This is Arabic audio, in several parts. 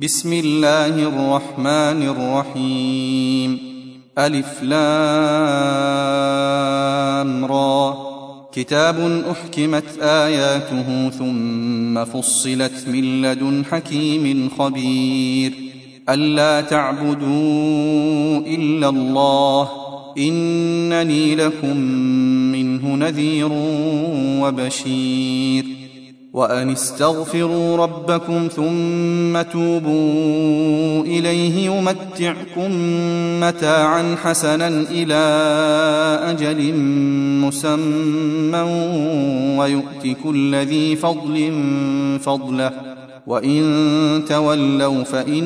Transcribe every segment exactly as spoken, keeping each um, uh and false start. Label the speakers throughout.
Speaker 1: بسم الله الرحمن الرحيم. ألف لام را. كتاب أحكمت آياته ثم فصلت من لدن حكيم خبير. ألا تعبدوا إلا الله إنني لكم منه نذير وبشير. وأن استغفروا ربكم ثم توبوا إليه يمتعكم متاعا حسنا إلى أجل مسمى ويؤت كل ذي فضل فضله وإن تولوا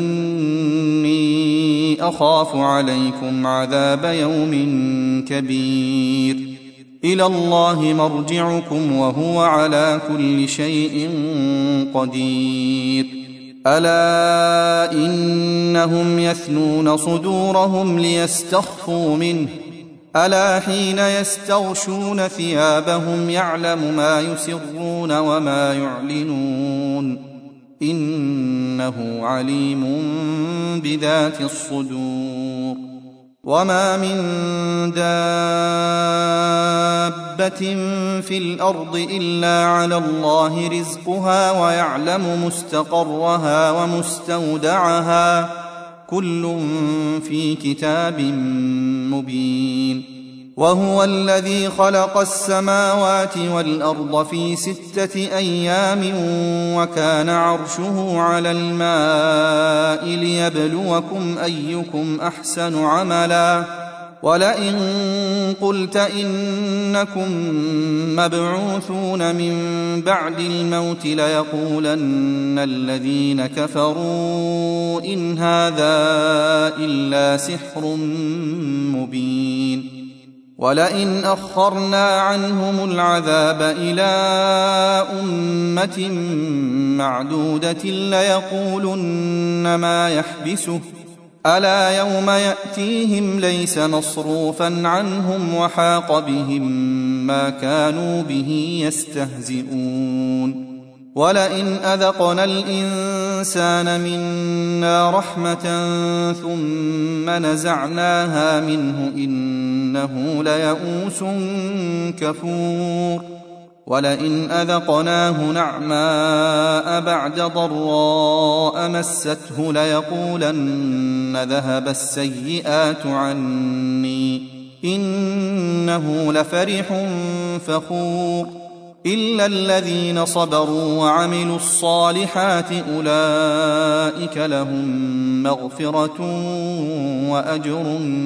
Speaker 1: فإني أخاف عليكم عذاب يوم كبير. إلى الله مرجعكم وهو على كل شيء قدير. ألا إنهم يثنون صدورهم ليستخفوا منه ألا حين يستغشون ثيابهم يعلم ما يسرون وما يعلنون إنه عليم بذات الصدور. وما من دابة في الأرض إلا على الله رزقها ويعلم مستقرها ومستودعها كل في كتاب مبين. وهو الذي خلق السماوات والأرض في ستة أيام وكان عرشه على الماء ليبلوكم أيكم أحسن عملا. ولئن قلت إنكم مبعوثون من بعد الموت ليقولن الذين كفروا إن هذا إلا سحر مبين. ولئن أخرنا عنهم العذاب إلى أمة معدودة ليقولن ما يحبسه ألا يوم يأتيهم ليس مصروفا عنهم وحاق بهم ما كانوا به يستهزئون. ولئن أذقنا الإنسان منا رحمة ثم نزعناها منه إنه ليئوس كفور. ولئن أذقناه نعماء بعد ضراء مسته ليقولن ذهب السيئات عني إنه لفرح فخور. إلا الذين صبروا وعملوا الصالحات أولئك لهم مغفرة وأجر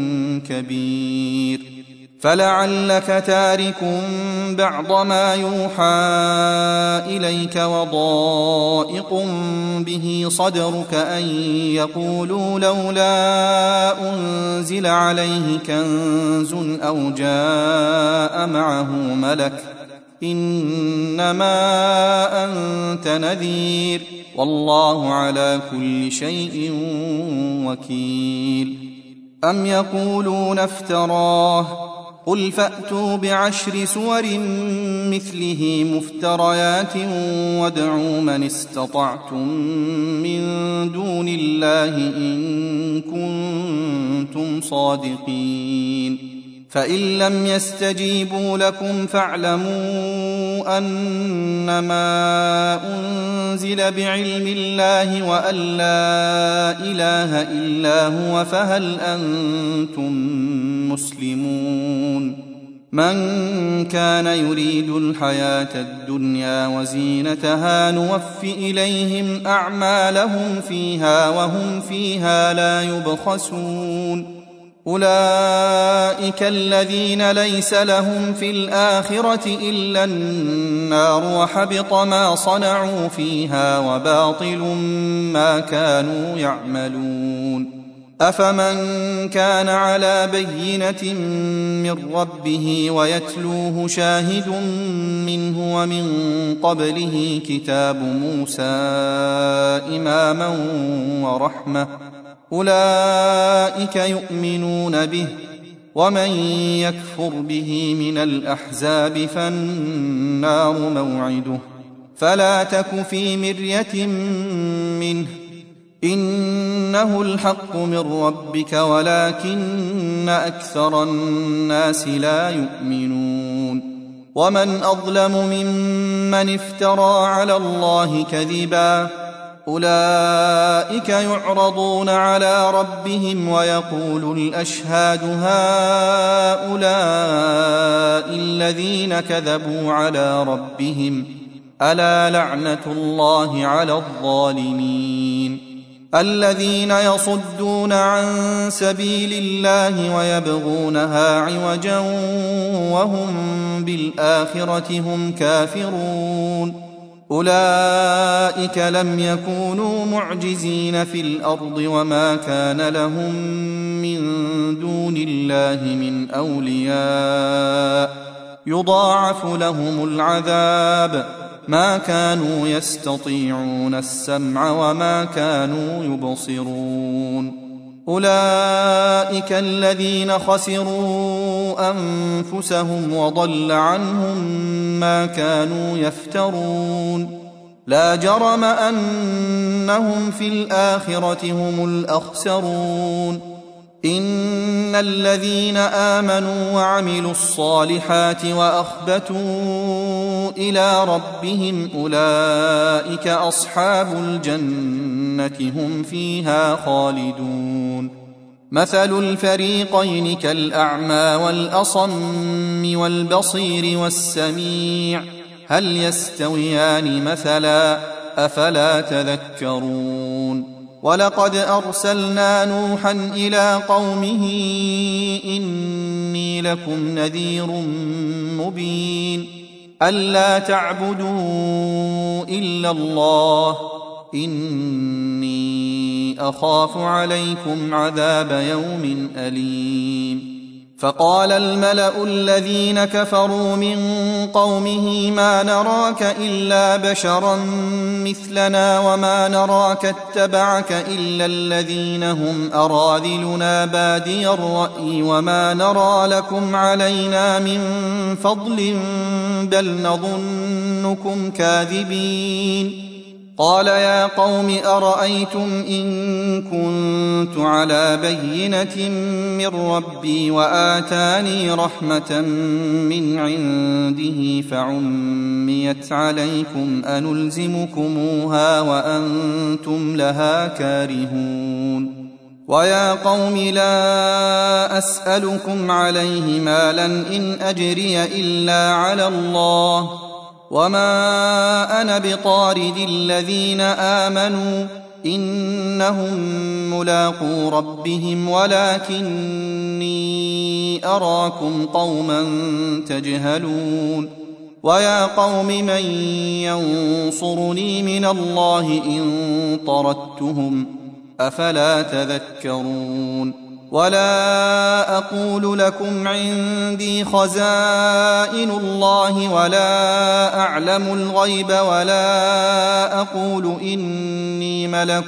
Speaker 1: كبير. فلعلك تارك بعض ما يوحى إليك وضائق به صدرك أن يقولوا لولا أنزل عليه كنز أو جاء معه ملك إنما أنت نذير والله على كل شيء وكيل. أم يقولون افتراه قل فأتوا بعشر سور مثله مفتريات وادعوا من استطعتم من دون الله إن كنتم صادقين. فإن لم يستجيبوا لكم فاعلموا أنما أنزل بعلم الله وأن لا إله إلا هو فهل أنتم مسلمون. من كان يريد الحياة الدنيا وزينتها نوف إليهم أعمالهم فيها وهم فيها لا يبخسون. أولئك الذين ليس لهم في الآخرة إلا النار وحبط ما صنعوا فيها وباطل ما كانوا يعملون. أفمن كان على بينة من ربه ويتلوه شاهد منه ومن قبله كتاب موسى إماما ورحمة أولئك يؤمنون به. ومن يكفر به من الأحزاب فالنار موعده فلا تك في مرية منه إنه الحق من ربك ولكن أكثر الناس لا يؤمنون ومن أظلم ممن افترى على الله كذبا أولئك يعرضون على ربهم ويقول الأشهاد هؤلاء الذين كذبوا على ربهم ألا لعنة الله على الظالمين الذين يصدون عن سبيل الله ويبغونها عوجا وهم بالآخرة هم كافرون أولئك لم يكونوا معجزين في الأرض وما كان لهم من دون الله من أولياء يضاعف لهم العذاب ما كانوا يستطيعون السمع وما كانوا يبصرون أولئك الذين خسروا أنفسهم وضل عنهم ما كانوا يفترون لا جرم أنهم في الآخرة هم الأخسرون إن الذين آمنوا وعملوا الصالحات وأخبتوا إلى ربهم أولئك أصحاب الجنة هم فيها خالدون مثل الفريقين كالأعمى والأصم والبصير والسميع هل يستويان مثلا أفلا تذكرون ولقد أرسلنا نوحا إلى قومه إني لكم نذير مبين ألا تعبدوا إلا الله إني أخاف عليكم عذاب يوم أليم فقال الملأ الذين كفروا من قومه ما نراك إلا بشرا مثلنا وما نراك اتبعك إلا الذين هم أراذلنا بادي الرأي وما نرى لكم علينا من فضل بل نظنكم كاذبين قال يا قوم أرأيتم إن كنت على بينة من ربي وآتاني رحمة من عنده فعميت عليكم أنلزمكموها وأنتم لها كارهون ويا قوم لا أسألكم عليه مالا إن أجري إلا على الله وما أنا بطارد الذين آمنوا إنهم ملاقو ربهم ولكني أراكم قوما تجهلون ويا قوم من ينصرني من الله إن طردتهم أفلا تذكرون ولا أقول لكم عندي خزائن الله ولا أعلم الغيب ولا أقول إني ملك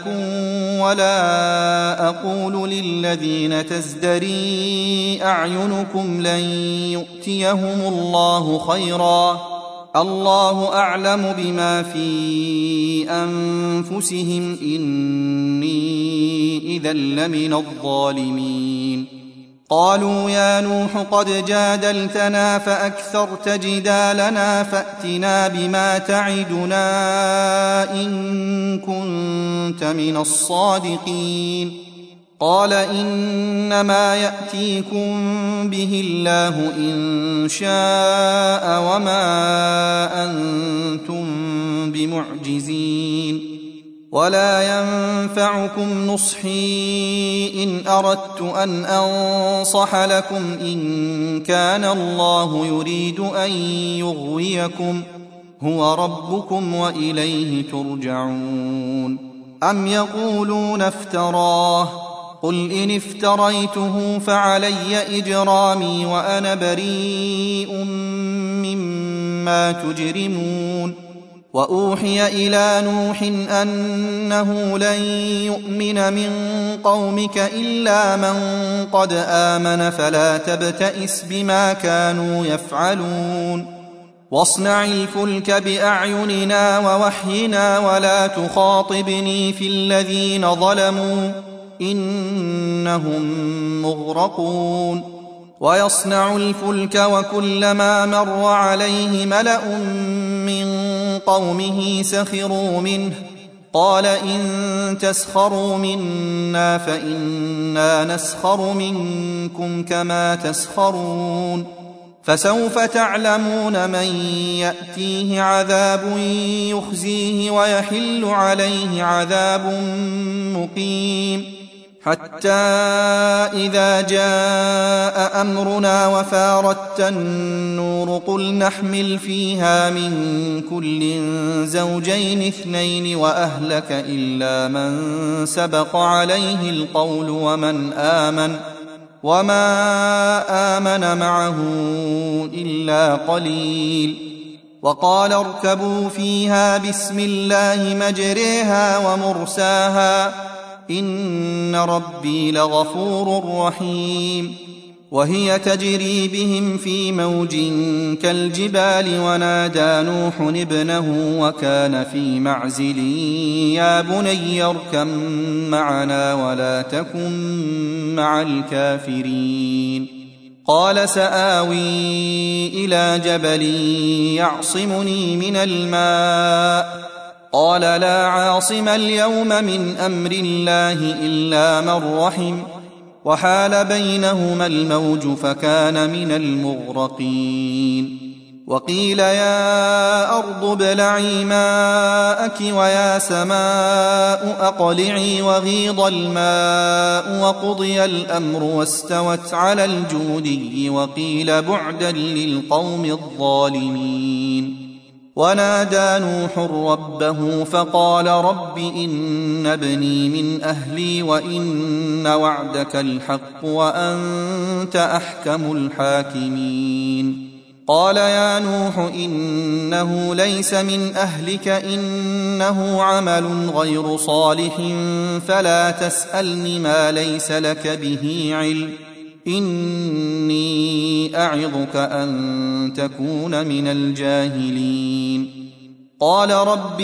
Speaker 1: ولا أقول للذين تزدري أعينكم لن يؤتيهم الله خيرا الله أعلم بما في أنفسهم إني إذا لمن الظالمين قالوا يا نوح قد جادلتنا فأكثرت جدالنا فأتنا بما تعدنا إن كنت من الصادقين قال إنما يأتيكم به الله إن شاء وما أنتم بمعجزين ولا ينفعكم نصحي إن أردت أن أنصح لكم إن كان الله يريد أن يغويكم هو ربكم وإليه ترجعون أم يقولون افتراه قل إن افتريته فعلي إجرامي وأنا بريء مما تجرمون وأوحي إلى نوح أنه لن يؤمن من قومك إلا من قد آمن فلا تبتئس بما كانوا يفعلون واصنع الفلك بأعيننا ووحينا ولا تخاطبني في الذين ظلموا إنهم مغرقون ويصنع الفلك وكلما مر عليه ملأ من قومه سخروا منه قال إن تسخروا منا فإنا نسخر منكم كما تسخرون فسوف تعلمون من يأتيه عذاب يخزيه ويحل عليه عذاب مقيم حتى إذا جاء أمرنا وفارت النور قل نحمل فيها من كل زوجين اثنين وأهلك إلا من سبق عليه القول ومن آمن وما آمن معه إلا قليل وقال اركبوا فيها بسم الله مجريها ومرساها إن ربي لغفور رحيم وهي تجري بهم في موج كالجبال ونادى نوح ابنه وكان في معزل يا بني اركب معنا ولا تكن مع الكافرين قال سآوي إلى جبل يعصمني من الماء قال لا عاصم اليوم من أمر الله إلا من رحم وحال بينهما الموج فكان من المغرقين وقيل يا أرض ابلعي ماءك ويا سماء أقلعي وغيض الماء وقضي الأمر واستوت على الجودي وقيل بعدا للقوم الظالمين ونادى نوح ربه فقال رب إن ابني من أهلي وإن وعدك الحق وأنت أحكم الحاكمين قال يا نوح إنه ليس من أهلك إنه عمل غير صالح فلا تسألني ما ليس لك به علم إني أعظك أن تكون من الجاهلين قال رب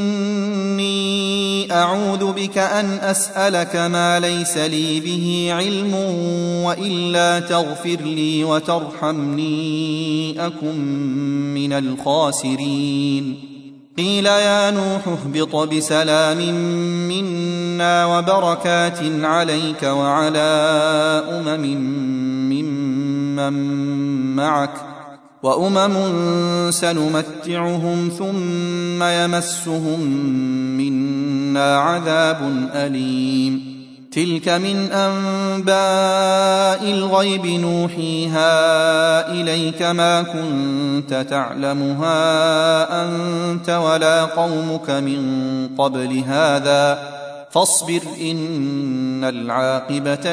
Speaker 1: إني أعوذ بك أن أسألك ما ليس لي به علم وإلا تغفر لي وترحمني أكن من الخاسرين قيل يا نوح اهبط بسلام منا وبركات عليك وعلى أمم ممن معك وأمم سنمتعهم ثم يمسهم منا عذاب أليم تلك من أنباء الغيب نوحيها إليك ما كنت تعلمها أنت ولا قومك من قبل هذا فاصبر إن العاقبة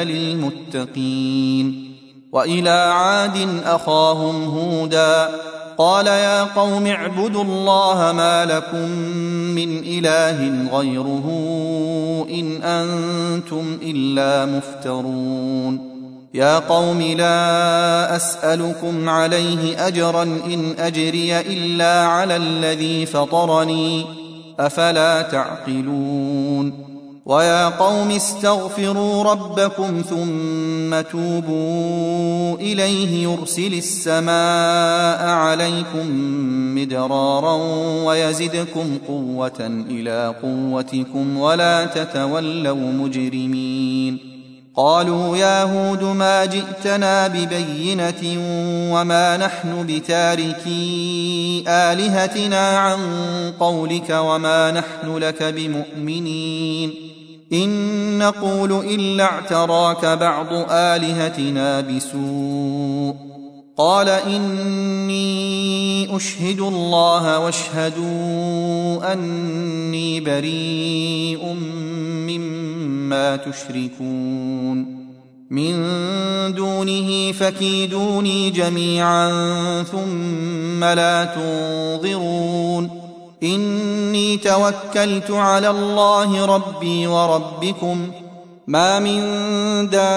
Speaker 1: للمتقين وإلى عاد أخاهم هودا قال يا قوم اعبدوا الله ما لكم من إله غيره إن أنتم إلا مفترون يا قوم لا أسألكم عليه أجرا إن أجري إلا على الذي فطرني أفلا تعقلون ويا قوم استغفروا ربكم ثم توبوا إليه يرسل السماء عليكم مدرارا ويزدكم قوة إلى قوتكم ولا تتولوا مجرمين قالوا يا هود ما جئتنا ببينة وما نحن بتاركي آلهتنا عن قولك وما نحن لك بمؤمنين إن نقول إلا اعتراك بعض آلهتنا بسوء قال إني أشهد الله واشهدوا أني بريء مما تشركون من دونه فكيدوني جميعا ثم لا تنظرون إني توكلت على الله ربي وربكم ما من دابة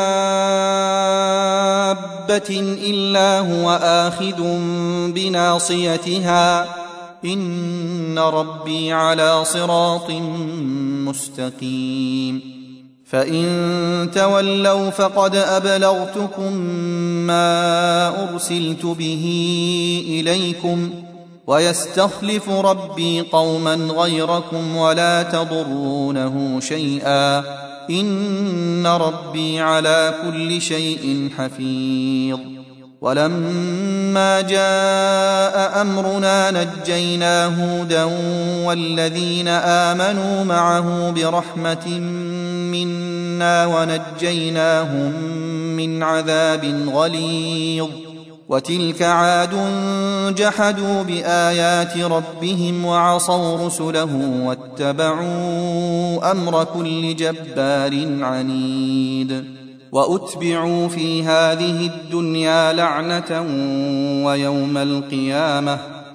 Speaker 1: إلا هو آخذ بناصيتها إن ربي على صراط مستقيم فإن تولوا فقد أبلغتكم ما أرسلت به إليكم ويستخلف ربي قوما غيركم ولا تضرونه شيئا إن ربي على كل شيء حفيظ ولما جاء أمرنا نجينا هودا والذين آمنوا معه برحمة منا ونجيناهم من عذاب غليظ وتلك عاد جحدوا بآيات ربهم وعصوا رسله واتبعوا أمر كل جبار عنيد وأتبعوا في هذه الدنيا لعنة ويوم القيامة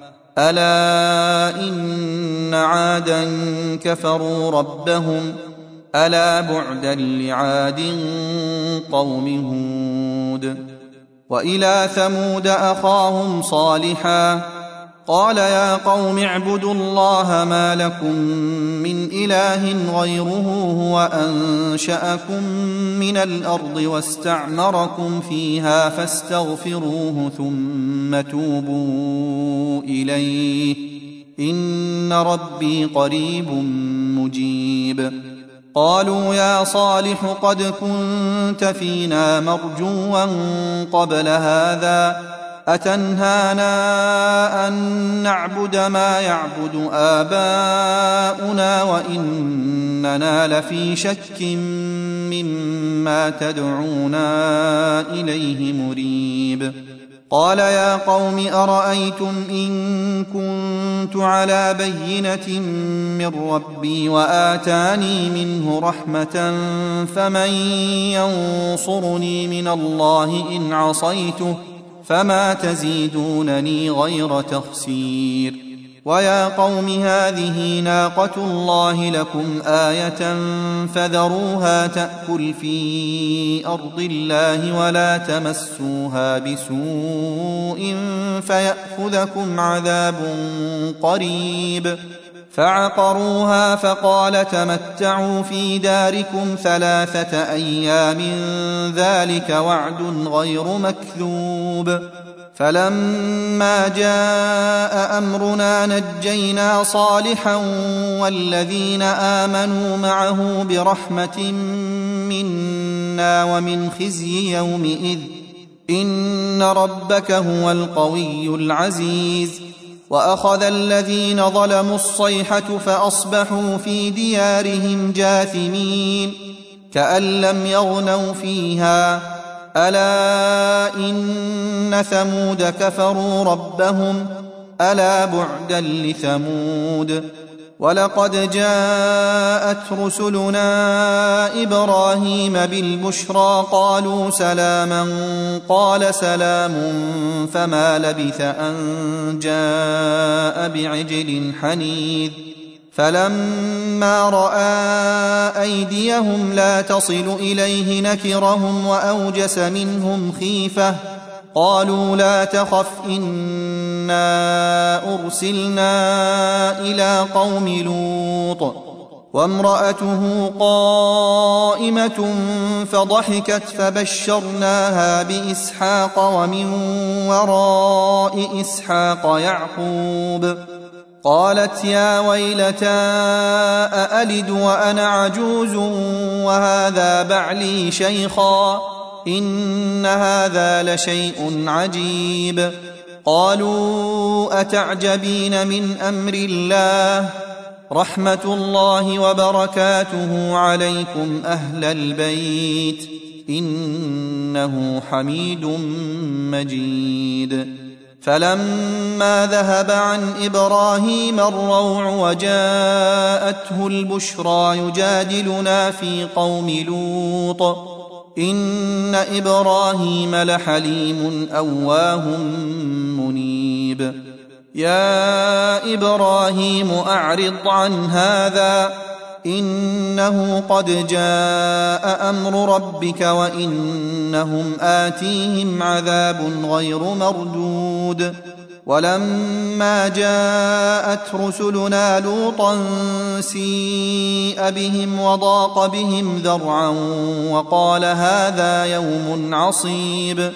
Speaker 1: ألا إن عادا كفروا ربهم ألا بعدا لعاد قوم هود وإلى ثمود أخاهم صالحا قال يا قوم اعبدوا الله ما لكم من إله غيره هو أنشأكم من الأرض واستعمركم فيها فاستغفروه ثم توبوا إليه إن ربي قريب مجيب قالوا يا صالح قد كنت فينا مرجوا قبل هذا أتنهانا أن نعبد ما يعبد آباؤنا وإننا لفي شك مما تدعونا إليه مريب قال يا قوم أرأيتم إن كنت على بينة من ربي وآتاني منه رحمة فمن ينصرني من الله إن عصيته فما تزيدونني غير تخسير ويا قوم هذه ناقة الله لكم آية فذروها تأكل في أرض الله ولا تمسوها بسوء فيأخذكم عذاب قريب فعقروها فقال تمتعوا في داركم ثلاثة أيام ذلك وعد غير مكذوب فلما جاء أمرنا نجينا صالحا والذين آمنوا معه برحمة منا ومن خزي يومئذ إن ربك هو القوي العزيز وأخذ الذين ظلموا الصيحة فأصبحوا في ديارهم جاثمين كأن لم يغنوا فيها ألا إن ثمود كفروا ربهم ألا بعدا لثمود ولقد جاءت رسلنا إبراهيم بالبشرى قالوا سلاما قال سلام فما لبث أن جاء بعجل حنيذ فلما رأى أيديهم لا تصل إليه نكرهم وأوجس منهم خيفة قالوا لا تخف إنا أرسلنا إلى قوم لوط وامرأته قائمة فضحكت فبشرناها بإسحاق ومن وراء إسحاق يعقوب قالت يا ويلتى أألد وأنا عجوز وهذا بعلي شيخا إن هذا لشيء عجيب قالوا أتعجبين من أمر الله رحمة الله وبركاته عليكم أهل البيت إنه حميد مجيد فلما ذهب عن إبراهيم الروع وجاءته البشرى يجادلنا في قوم لوط إن إبراهيم لحليم أواه منيب يا إبراهيم أعرض عن هذا إنه قد جاء أمر ربك وإنهم آتيهم عذاب غير مردود ولما جاءت رسلنا لوطا سيء بهم وضاق بهم ذرعا وقال هذا يوم عصيب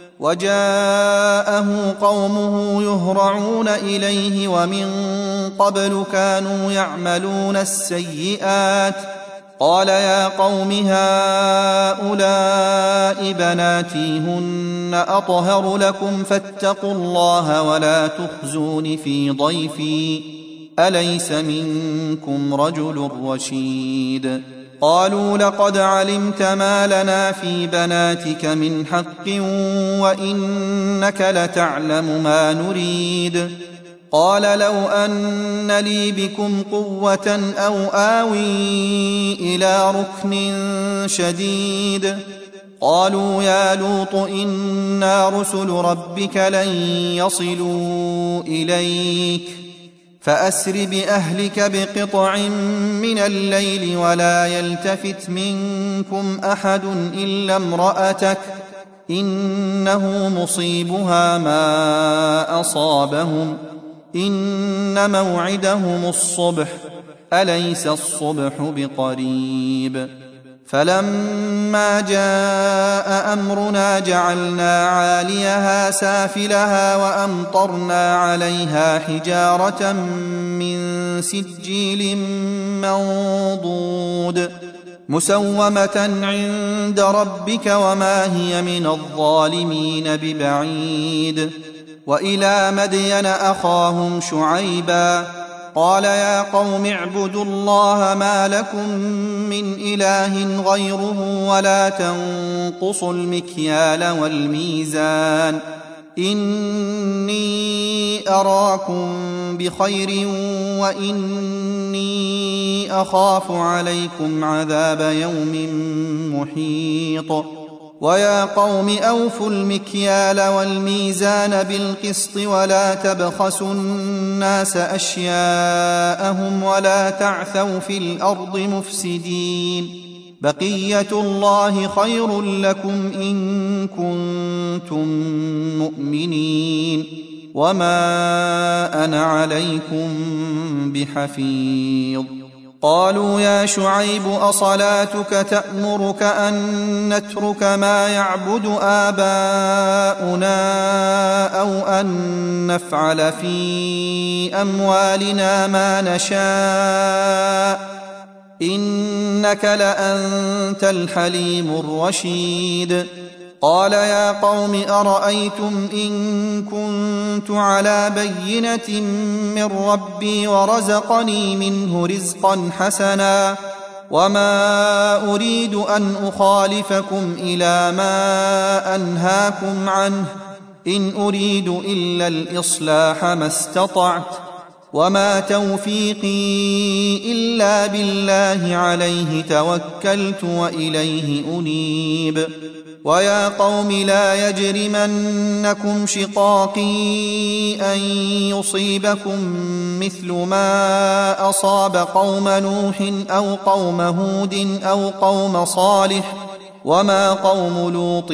Speaker 1: وجاءه قومه يهرعون إليه ومن قبل كانوا يعملون السيئات قال يا قوم هؤلاء بناتي هن أطهر لكم فاتقوا الله ولا تخزون في ضيفي أليس منكم رجل رشيد قالوا لقد علمت ما لنا في بناتك من حق وإنك لتعلم ما نريد قال لو أن لي بكم قوة أو آوي إلى ركن شديد قالوا يا لوط إنا رسل ربك لن يصلوا إليك فأسر بأهلك بقطع من الليل ولا يلتفت منكم أحد إلا امرأتك إنه مصيبها ما أصابهم إن موعدهم الصبح أليس الصبح بقريب فلما جاء أمرنا جعلنا عاليها سافلها وأمطرنا عليها حجارة من سجيل منضود مسومة عند ربك وما هي من الظالمين ببعيد وإلى مدين أخاهم شعيبا قال يا قوم اعبدوا الله ما لكم من إله غيره ولا تنقصوا المكيال والميزان إني أراكم بخير وإني أخاف عليكم عذاب يوم محيط ويا قوم أوفوا المكيال والميزان بالقسط ولا تبخسوا الناس أشياءهم ولا تعثوا في الأرض مفسدين بقية الله خير لكم إن كنتم مؤمنين وما أنا عليكم بحفيظ قالوا يا شعيب أصلاتك تأمرك أن نترك ما يعبد آباؤنا أو أن نفعل في أموالنا ما نشاء إنك لأنت الحليم الرشيد قال يا قوم أرأيتم إن كنت على بينة من ربي ورزقني منه رزقا حسنا وما أريد أن أخالفكم إلى ما أنهاكم عنه إن أريد إلا الإصلاح ما استطعت وما توفيقي إلا بالله عليه توكلت وإليه أنيب ويا قوم لا يجرمنكم شقاقي أن يصيبكم مثل ما أصاب قوم نوح أو قوم هود أو قوم صالح وما قوم لوط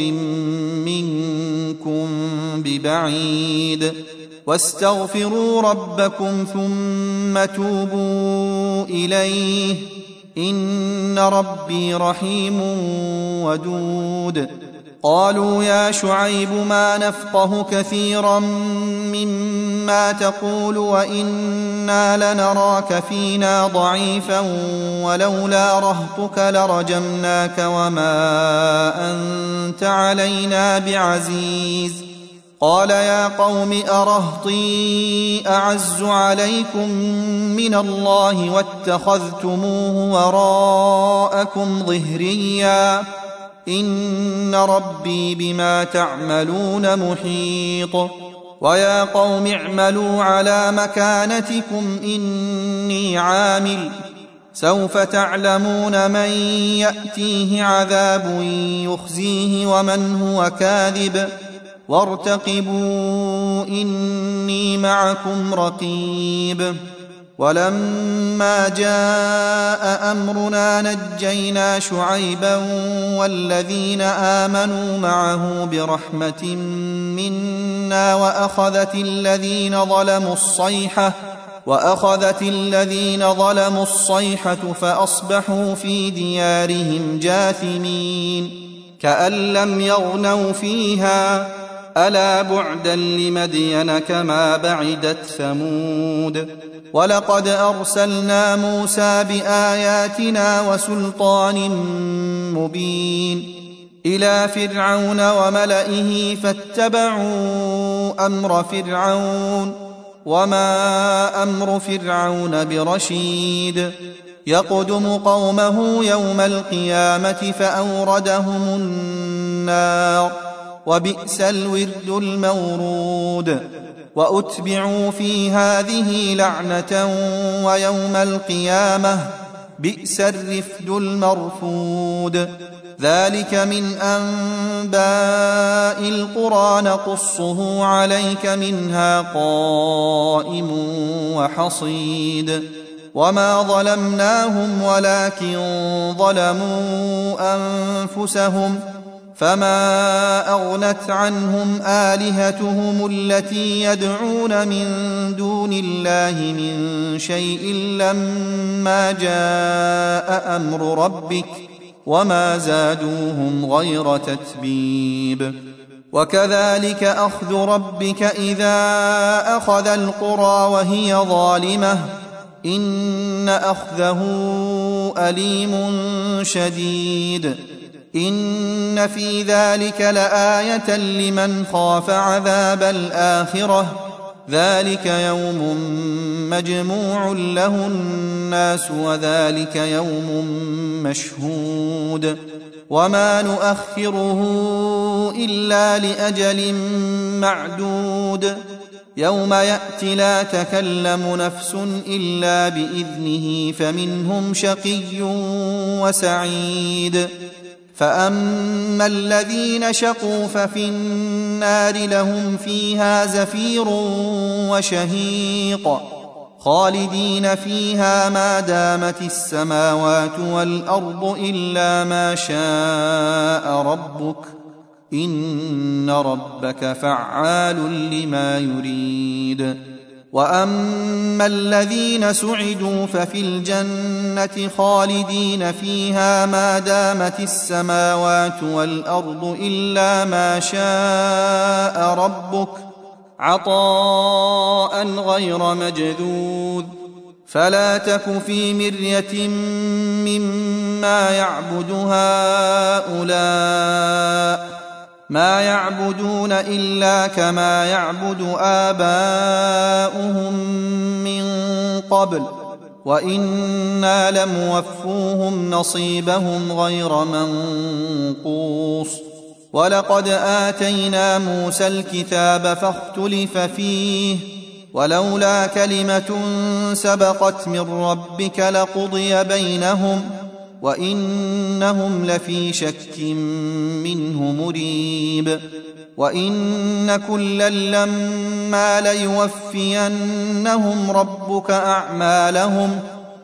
Speaker 1: منكم ببعيد واستغفروا ربكم ثم توبوا إليه إن ربي رحيم ودود قالوا يا شعيب ما نفقه كثيرا مما تقول وإنا لنراك فينا ضعيفا ولولا رهطك لرجمناك وما أنت علينا بعزيز قال يا قوم أرهطي أعز عليكم من الله واتخذتموه وراءكم ظهريا إن ربي بما تعملون محيط ويا قوم اعملوا على مكانتكم إني عامل سوف تعلمون من يأتيه عذاب يخزيه ومن هو كاذب وارتقبوا إني معكم رقيب ولما جاء أمرنا نجينا شعيبا والذين آمنوا معه برحمة منا وأخذت الذين ظلموا الصيحة وأخذت الذين ظلموا الصيحة فأصبحوا في ديارهم جاثمين كأن لم يغنوا فيها ألا بعدا لمدين كما بعدت ثمود ولقد أرسلنا موسى بآياتنا وسلطان مبين إلى فرعون وملئه فاتبعوا أمر فرعون وما أمر فرعون برشيد يقدم قومه يوم القيامة فأوردهم النار وبئس الورد المورود وأتبعوا في هذه لعنة ويوم القيامة بئس الرفد المرفود ذلك من أنباء القرى نقصه عليك منها قائم وحصيد وما ظلمناهم ولكن ظلموا أنفسهم فما أغنت عنهم آلهتهم التي يدعون من دون الله من شيء لما جاء أمر ربك وما زادوهم غير تتبيب وكذلك أخذ ربك إذا أخذ القرى وهي ظالمة إن أخذه أليم شديد إن في ذلك لآية لمن خاف عذاب الآخرة ذلك يوم مجموع له الناس وذلك يوم مشهود وما نؤخره إلا لأجل معدود يوم يأتي لا تكلم نفس إلا بإذنه فمنهم شقي وسعيد فأما الذين شقوا ففي النار لهم فيها زفير وشهيق خالدين فيها ما دامت السماوات والأرض إلا ما شاء ربك إن ربك فعال لما يريد وأما الذين سعدوا ففي الجنة خالدين فيها ما دامت السماوات والأرض إلا ما شاء ربك عطاء غير مجذوذ فلا تك في مرية مما يعبد هؤلاء ما يعبدون إلا كما يعبد آباؤهم من قبل وإنا لموفوهم نصيبهم غير منقوص ولقد آتينا موسى الكتاب فاختلف فيه ولولا كلمة سبقت من ربك لقضي بينهم وإنهم لفي شك منه مريب وإن كلا لما ليوفينهم ربك أعمالهم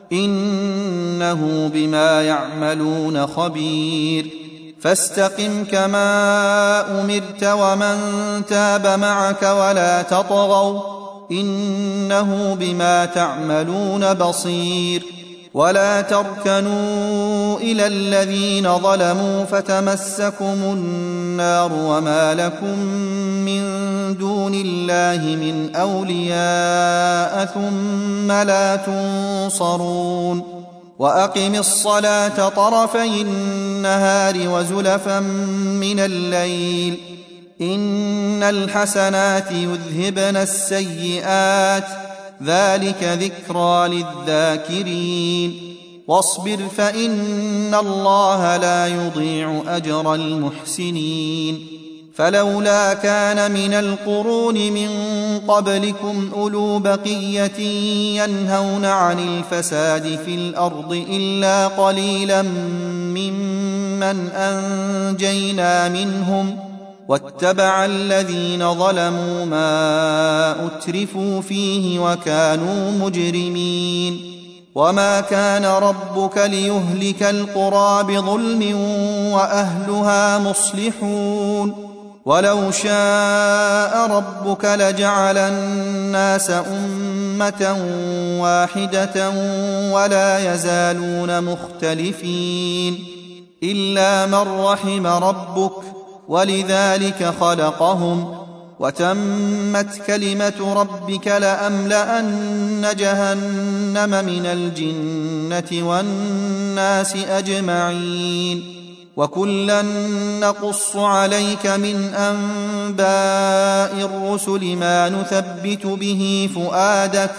Speaker 1: إنه بما يعملون خبير فاستقم كما أمرت ومن تاب معك ولا تطغوا إنه بما تعملون بصير ولا تركنوا إلى الذين ظلموا فتمسكم النار وما لكم من دون الله من أولياء ثم لا تنصرون وأقم الصلاة طرفي النهار وزلفا من الليل إن الحسنات يذهبن السيئات ذلك ذكرى للذاكرين واصبر فإن الله لا يضيع أجر المحسنين فلولا كان من القرون من قبلكم أولو بقية ينهون عن الفساد في الأرض إلا قليلا ممن أنجينا منهم واتبع الذين ظلموا ما أترفوا فيه وكانوا مجرمين وما كان ربك ليهلك القرى بظلم وأهلها مصلحون ولو شاء ربك لجعل الناس أمة واحدة ولا يزالون مختلفين إلا من رحم ربك ولذلك خلقهم وتمت كلمة ربك لأملأن جهنم من الجنة والناس أجمعين وكلا نقص عليك من أنباء الرسل ما نثبت به فؤادك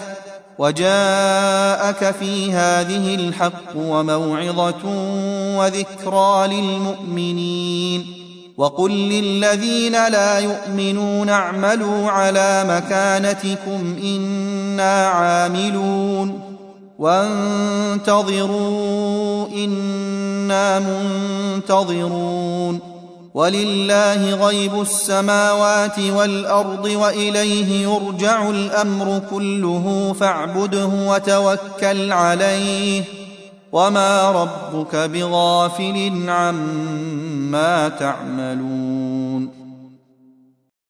Speaker 1: وجاءك في هذه الحق وموعظة وذكرى للمؤمنين وقل للذين لا يؤمنون اعملوا على مكانتكم إنا عاملون وانتظروا إنا منتظرون ولله غيب السماوات والأرض وإليه يرجع الأمر كله فاعبده وتوكل عليه وما ربك بغافل عما تعملون